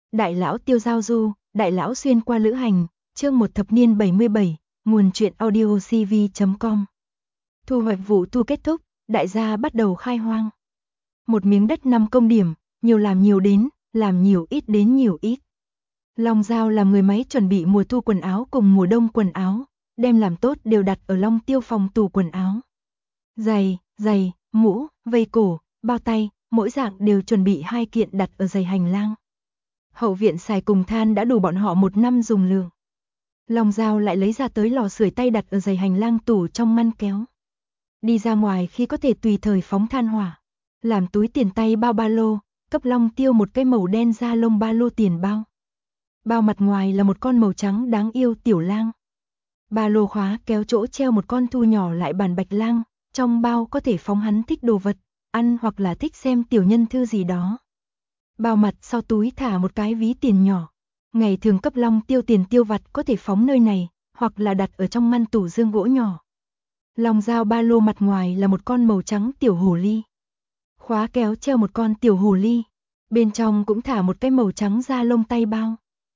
Đại lão Tiêu giao du, đại lão xuyên qua lữ hành, chương 1 thập niên 77, nguồn truyện audio cv.com. Thu hoạch vụ thu kết thúc, đại gia bắt đầu khai hoang. Một miếng đất 5 công điểm, nhiều làm nhiều đến, làm nhiều ít đến nhiều ít. Long Giao làm người máy chuẩn bị mùa thu quần áo cùng mùa đông quần áo, đem làm tốt đều đặt ở Long Tiêu phòng tủ quần áo. Giày, mũ, vây cổ, bao tay, mỗi dạng đều chuẩn bị 2 kiện đặt ở giày hành lang. Hậu viện xài cùng than đã đủ bọn họ 1 năm dùng lượng. Long Giao lại lấy ra tới lò sưởi tay đặt ở giày hành lang tủ trong ngăn kéo. Đi ra ngoài khi có thể tùy thời phóng than hỏa. Làm túi tiền tay bao ba lô, cấp Long Tiêu một cái màu đen da lông ba lô tiền bao. Bao mặt ngoài là một con màu trắng đáng yêu tiểu lang. Ba lô khóa kéo chỗ treo một con thu nhỏ lại bản bạch lang, trong bao có thể phóng hắn thích đồ vật, ăn hoặc là thích xem tiểu nhân thư gì đó. Bao mặt sau túi thả một cái ví tiền nhỏ. Ngày thường cấp Long Tiêu tiền tiêu vặt có thể phóng nơi này, hoặc là đặt ở trong ngăn tủ dương gỗ nhỏ. Long Giao ba lô mặt ngoài là một con màu trắng tiểu hồ ly. Khóa kéo treo một con tiểu hồ ly. Bên trong cũng thả một cái màu trắng da lông tay bao.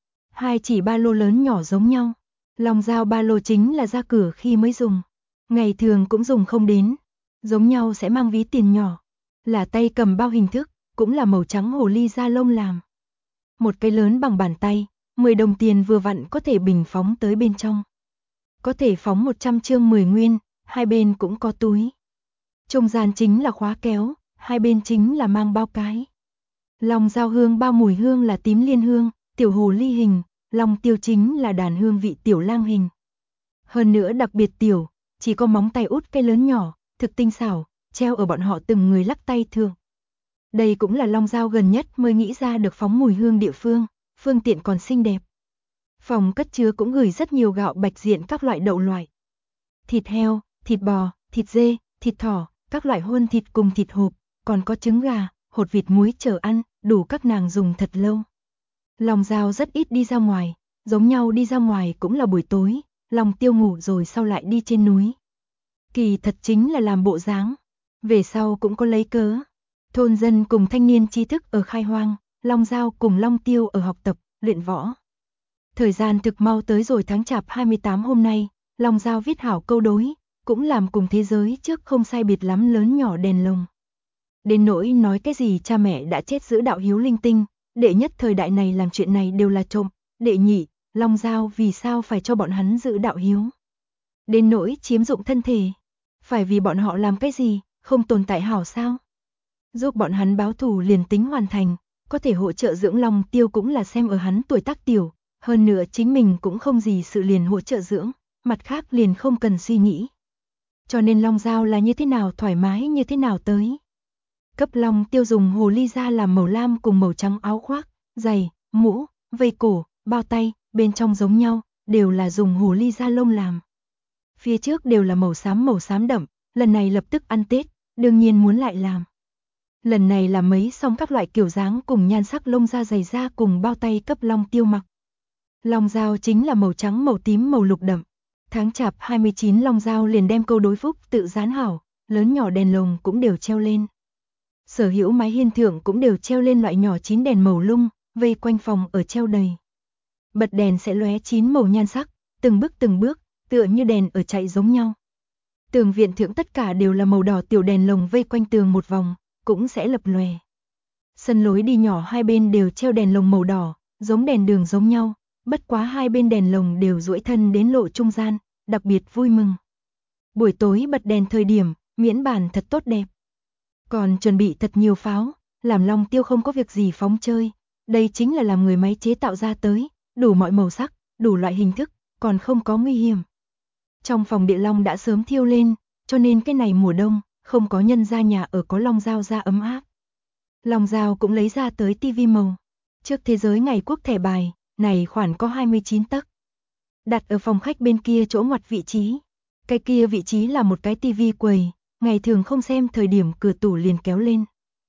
2 chỉ ba lô lớn nhỏ giống nhau. Long Giao ba lô chính là ra cửa khi mới dùng. Ngày thường cũng dùng không đến. Giống nhau sẽ mang ví tiền nhỏ. Là tay cầm bao hình thức, cũng là màu trắng hồ ly da lông làm. Một cái lớn bằng bàn tay, 10 đồng tiền vừa vặn có thể bình phóng tới bên trong. Có thể phóng 100 chương 10 nguyên, hai bên cũng có túi. Trung gian chính là khóa kéo, hai bên chính là mang bao cái. Long Giao hương bao mùi hương là tím liên hương, tiểu hồ ly hình, Long Tiêu chính là đàn hương vị tiểu lang hình. Hơn nữa đặc biệt tiểu, chỉ có móng tay út cây lớn nhỏ, thực tinh xảo, treo ở bọn họ từng người lắc tay thường. Đây cũng là Long Giao gần nhất mới nghĩ ra được phóng mùi hương địa phương, phương tiện còn xinh đẹp. Phòng cất chứa cũng gửi rất nhiều gạo bạch diện các loại đậu loại. Thịt heo, thịt bò, thịt dê, thịt thỏ, các loại huân thịt cùng thịt hộp, còn có trứng gà, hột vịt muối chờ ăn, đủ các nàng dùng thật lâu. Long Giao rất ít đi ra ngoài, giống nhau đi ra ngoài cũng là buổi tối, Long Tiêu ngủ rồi sau lại đi trên núi. Kỳ thật chính là làm bộ dáng, về sau cũng có lấy cớ. Thôn dân cùng thanh niên trí thức ở khai hoang, Long Giao cùng Long Tiêu ở học tập, luyện võ. Thời gian thực mau tới rồi tháng Chạp 28 hôm nay, Long Giao viết hảo câu đối, cũng làm cùng thế giới trước không sai biệt lắm lớn nhỏ đèn lồng. Đến nỗi nói cái gì cha mẹ đã chết giữ đạo hiếu linh tinh, đệ nhất thời đại này làm chuyện này đều là trộm, đệ nhị, Long Giao vì sao phải cho bọn hắn giữ đạo hiếu. Đến nỗi chiếm dụng thân thể, phải vì bọn họ làm cái gì, không tồn tại hảo sao. Giúp bọn hắn báo thù liền tính hoàn thành, có thể hỗ trợ dưỡng Long Tiêu cũng là xem ở hắn tuổi tác tiểu, hơn nữa chính mình cũng không gì sự liền hỗ trợ dưỡng, mặt khác liền không cần suy nghĩ. Cho nên Long Giao là như thế nào thoải mái như thế nào tới. Cấp Long Tiêu dùng hồ ly da làm màu lam cùng màu trắng áo khoác, giày, mũ, vây cổ, bao tay, bên trong giống nhau, đều là dùng hồ ly da lông làm. Phía trước đều là màu xám đậm, lần này lập tức ăn Tết, đương nhiên muốn lại làm. Lần này là mấy xong các loại kiểu dáng cùng nhan sắc lông da giày da cùng bao tay cấp Long Tiêu mặc. Long Giao chính là màu trắng màu tím màu lục đậm. Tháng Chạp 29 Long Giao liền đem câu đối phúc tự dán hảo, lớn nhỏ đèn lồng cũng đều treo lên. Sở hữu mái hiên thượng cũng đều treo lên loại nhỏ 9 đèn màu lung, vây quanh phòng ở treo đầy. Bật đèn sẽ lóe 9 màu nhan sắc, từng bước, tựa như đèn ở chạy giống nhau. Tường viện thượng tất cả đều là màu đỏ tiểu đèn lồng vây quanh tường một vòng, cũng sẽ lập lòe. Sân lối đi nhỏ hai bên đều treo đèn lồng màu đỏ, giống đèn đường giống nhau, bất quá hai bên đèn lồng đều duỗi thân đến lộ trung gian, đặc biệt vui mừng. Buổi tối bật đèn thời điểm, miễn bàn thật tốt đẹp. Còn chuẩn bị thật nhiều pháo, làm Long Tiêu không có việc gì phóng chơi, đây chính là làm người máy chế tạo ra tới, đủ mọi màu sắc, đủ loại hình thức, còn không có nguy hiểm. Trong phòng địa long đã sớm thiêu lên, cho nên cái này mùa đông, không có nhân ra nhà ở có Long Giao ra ấm áp. Long Giao cũng lấy ra tới tivi màu. Trước thế giới ngày quốc thẻ bài, này khoản có 29 tấc. Đặt ở phòng khách bên kia chỗ ngoặt vị trí. Cái kia vị trí là một cái tivi quầy, ngày thường không xem thời điểm cửa tủ liền kéo lên.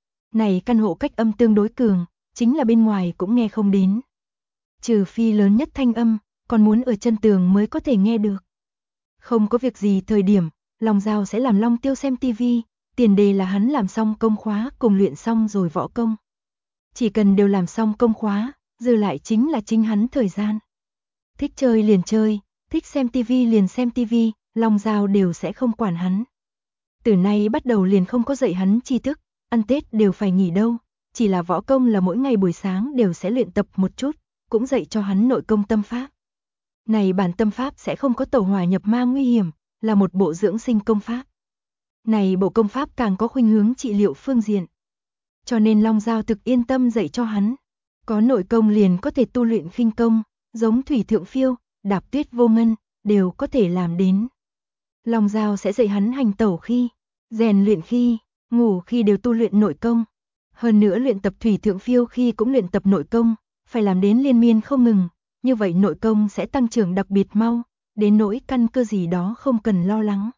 Này căn hộ cách âm tương đối cường, chính là bên ngoài cũng nghe không đến. Trừ phi lớn nhất thanh âm, còn muốn ở chân tường mới có thể nghe được. Không có việc gì thời điểm, Long Giao sẽ làm Long Tiêu xem tivi, tiền đề là hắn làm xong công khóa cùng luyện xong rồi võ công. Chỉ cần đều làm xong công khóa, dư lại chính là chính hắn thời gian. Thích chơi liền chơi, thích xem tivi liền xem tivi, Long Giao đều sẽ không quản hắn. Từ nay bắt đầu liền không có dạy hắn tri thức, ăn Tết đều phải nghỉ đâu, chỉ là võ công là mỗi ngày buổi sáng đều sẽ luyện tập một chút, cũng dạy cho hắn nội công tâm pháp. Này bản tâm pháp sẽ không có tẩu hỏa nhập ma nguy hiểm, là một bộ dưỡng sinh công pháp. Này bộ công pháp càng có khuynh hướng trị liệu phương diện. Cho nên Long Giao thực yên tâm dạy cho hắn. Có nội công liền có thể tu luyện khinh công, giống thủy thượng phiêu, đạp tuyết vô ngân, đều có thể làm đến. Long Giao sẽ dạy hắn hành tẩu khi, rèn luyện khi, ngủ khi đều tu luyện nội công. Hơn nữa luyện tập thủy thượng phiêu khi cũng luyện tập nội công, phải làm đến liên miên không ngừng, như vậy nội công sẽ tăng trưởng đặc biệt mau, đến nỗi căn cơ gì đó không cần lo lắng.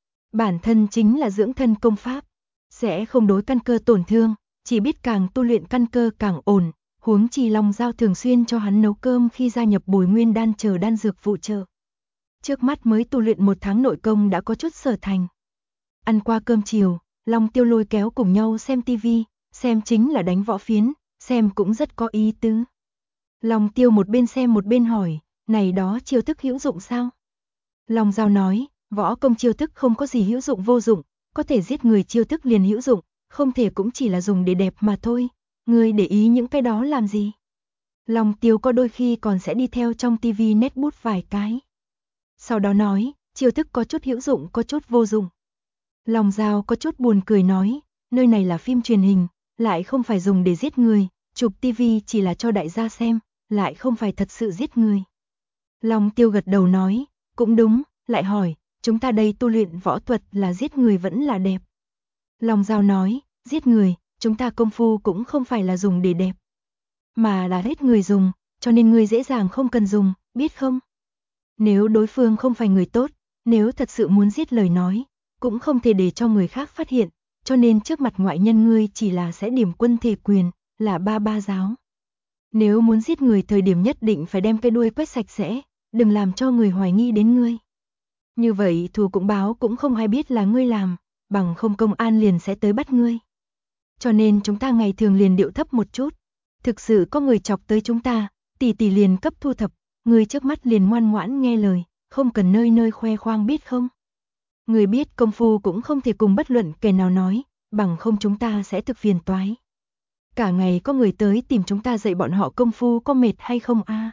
Bản thân chính là dưỡng thân công pháp, sẽ không đối căn cơ tổn thương, chỉ biết càng tu luyện căn cơ càng ổn, huống chi Long Giao thường xuyên cho hắn nấu cơm khi gia nhập Bồi Nguyên đan chờ đan dược phụ trợ. Trước mắt mới tu luyện 1 tháng nội công đã có chút sở thành. Ăn qua cơm chiều, Long Tiêu lôi kéo cùng nhau xem tivi, xem chính là đánh võ phiến, xem cũng rất có ý tứ. Long Tiêu một bên xem một bên hỏi, này đó chiêu thức hữu dụng sao? Long Giao nói, võ công chiêu thức không có gì hữu dụng vô dụng, có thể giết người chiêu thức liền hữu dụng, không thể cũng chỉ là dùng để đẹp mà thôi, ngươi để ý những cái đó làm gì? Long Tiêu có đôi khi còn sẽ đi theo trong tivi nét bút vài cái. Sau đó nói, chiêu thức có chút hữu dụng có chút vô dụng. Long Giao có chút buồn cười nói, nơi này là phim truyền hình, lại không phải dùng để giết người, chụp tivi chỉ là cho đại gia xem, lại không phải thật sự giết người. Long Tiêu gật đầu nói, cũng đúng, lại hỏi, chúng ta đây tu luyện võ thuật là giết người vẫn là đẹp. Long Giao nói, giết người, chúng ta công phu cũng không phải là dùng để đẹp, mà là hết người dùng, cho nên người dễ dàng không cần dùng, biết không? Nếu đối phương không phải người tốt, nếu thật sự muốn giết lời nói, cũng không thể để cho người khác phát hiện, cho nên trước mặt ngoại nhân ngươi chỉ là sẽ điểm quân thể quyền, là ba giáo. Nếu muốn giết người thời điểm nhất định phải đem cái đuôi quét sạch sẽ, đừng làm cho người hoài nghi đến ngươi. Như vậy thù cũng báo cũng không ai biết là ngươi làm, bằng không công an liền sẽ tới bắt ngươi. Cho nên chúng ta ngày thường liền điệu thấp một chút. Thực sự có người chọc tới chúng ta, tỷ tỷ liền cấp thu thập, người trước mắt liền ngoan ngoãn nghe lời, không cần nơi nơi khoe khoang biết không. Người biết công phu cũng không thể cùng bất luận kẻ nào nói, bằng không chúng ta sẽ thực phiền toái. Cả ngày có người tới tìm chúng ta dạy bọn họ công phu có mệt hay không a?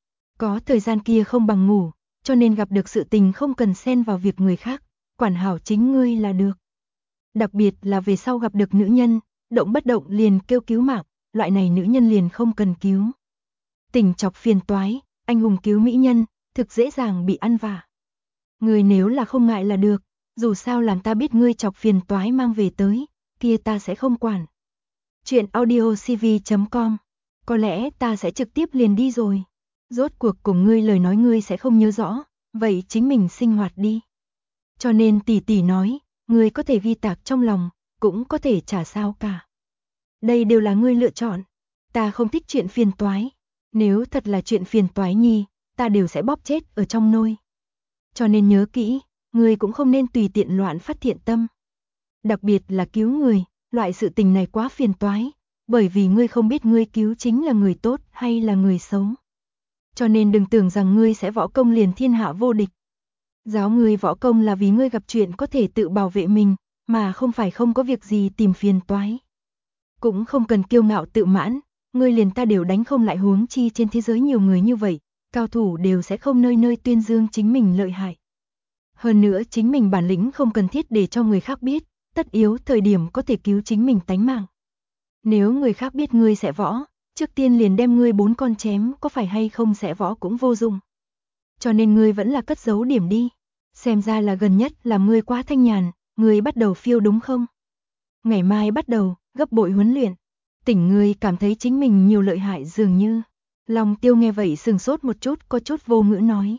Có thời gian kia không bằng ngủ, cho nên gặp được sự tình không cần xen vào việc người khác, quản hảo chính ngươi là được. Đặc biệt là về sau gặp được nữ nhân, động bất động liền kêu cứu mạng, loại này nữ nhân liền không cần cứu. Tình chọc phiền toái, anh hùng cứu mỹ nhân, thực dễ dàng bị ăn vạ. Ngươi nếu là không ngại là được, dù sao làm ta biết ngươi chọc phiền toái mang về tới, kia ta sẽ không quản. Chuyện audiocv.com. Có lẽ ta sẽ trực tiếp liền đi rồi. Rốt cuộc cùng ngươi lời nói ngươi sẽ không nhớ rõ, vậy chính mình sinh hoạt đi. Cho nên tỷ tỷ nói, ngươi có thể ghi tạc trong lòng, cũng có thể chả sao cả. Đây đều là ngươi lựa chọn. Ta không thích chuyện phiền toái. Nếu thật là chuyện phiền toái nhi, ta đều sẽ bóp chết ở trong nôi. Cho nên nhớ kỹ, ngươi cũng không nên tùy tiện loạn phát thiện tâm. Đặc biệt là cứu người, loại sự tình này quá phiền toái, bởi vì ngươi không biết ngươi cứu chính là người tốt hay là người xấu. Cho nên đừng tưởng rằng ngươi sẽ võ công liền thiên hạ vô địch. Giáo ngươi võ công là vì ngươi gặp chuyện có thể tự bảo vệ mình, mà không phải không có việc gì tìm phiền toái. Cũng không cần kiêu ngạo tự mãn, ngươi liền ta đều đánh không lại, huống chi trên thế giới nhiều người như vậy, cao thủ đều sẽ không nơi nơi tuyên dương chính mình lợi hại. Hơn nữa chính mình bản lĩnh không cần thiết để cho người khác biết, tất yếu thời điểm có thể cứu chính mình tánh mạng. Nếu người khác biết ngươi sẽ võ, trước tiên liền đem ngươi 4 con chém, có phải hay không sẽ võ cũng vô dụng. Cho nên ngươi vẫn là cất giấu điểm đi. Xem ra là gần nhất làm ngươi quá thanh nhàn, ngươi bắt đầu phiêu đúng không? Ngày mai bắt đầu, gấp bội huấn luyện. Tỉnh ngươi cảm thấy chính mình nhiều lợi hại dường như. Long Tiêu nghe vậy sừng sốt một chút, có chút vô ngữ nói.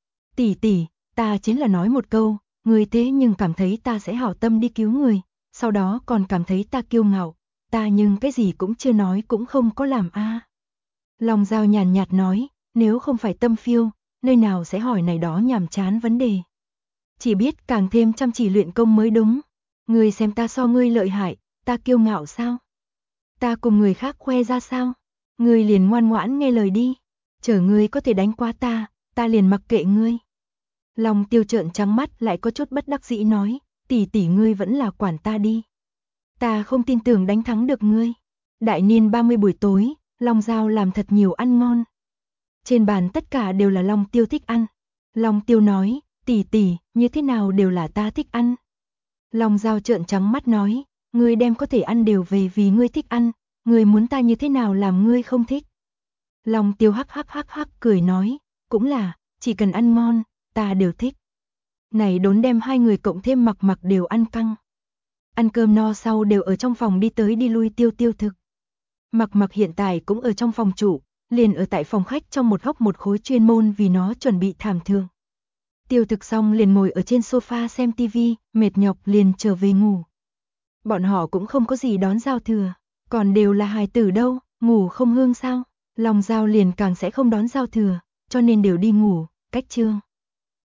Tỷ tỷ, ta chính là nói một câu, ngươi thế nhưng cảm thấy ta sẽ hảo tâm đi cứu người, sau đó còn cảm thấy ta kiêu ngạo, ta nhưng cái gì cũng chưa nói cũng không có làm a. Long Giao nhàn nhạt nói, nếu không phải tâm phiêu, nơi nào sẽ hỏi này đó nhàm chán vấn đề. Chỉ biết càng thêm chăm chỉ luyện công mới đúng. Ngươi xem ta so ngươi lợi hại, ta kiêu ngạo sao? Ta cùng người khác khoe ra sao? Ngươi liền ngoan ngoãn nghe lời đi. Chờ ngươi có thể đánh qua ta liền mặc kệ ngươi. Long Tiêu trợn trắng mắt lại có chút bất đắc dĩ nói, tỷ tỷ ngươi vẫn là quản ta đi. Ta không tin tưởng đánh thắng được ngươi. Đại niên 30 buổi tối, Long Giao làm thật nhiều ăn ngon. Trên bàn tất cả đều là Long Tiêu thích ăn. Long Tiêu nói, tỷ tỷ, như thế nào đều là ta thích ăn. Long Giao trợn trắng mắt nói, ngươi đem có thể ăn đều về vì ngươi thích ăn, ngươi muốn ta như thế nào làm ngươi không thích. Long Tiêu hắc cười nói, cũng là, chỉ cần ăn ngon, ta đều thích. Này đốn đem hai người cộng thêm Mặc Mặc đều ăn căng. Ăn cơm no sau đều ở trong phòng đi tới đi lui tiêu thực. Mặc Mặc hiện tại cũng ở trong phòng chủ, liền ở tại phòng khách trong một góc một khối chuyên môn vì nó chuẩn bị thảm thường. Tiêu thực xong liền ngồi ở trên sofa xem tivi, mệt nhọc liền trở về ngủ. Bọn họ cũng không có gì đón giao thừa, còn đều là hài tử đâu, ngủ không hương sao. Long Giao liền càng sẽ không đón giao thừa, cho nên đều đi ngủ, cách chương.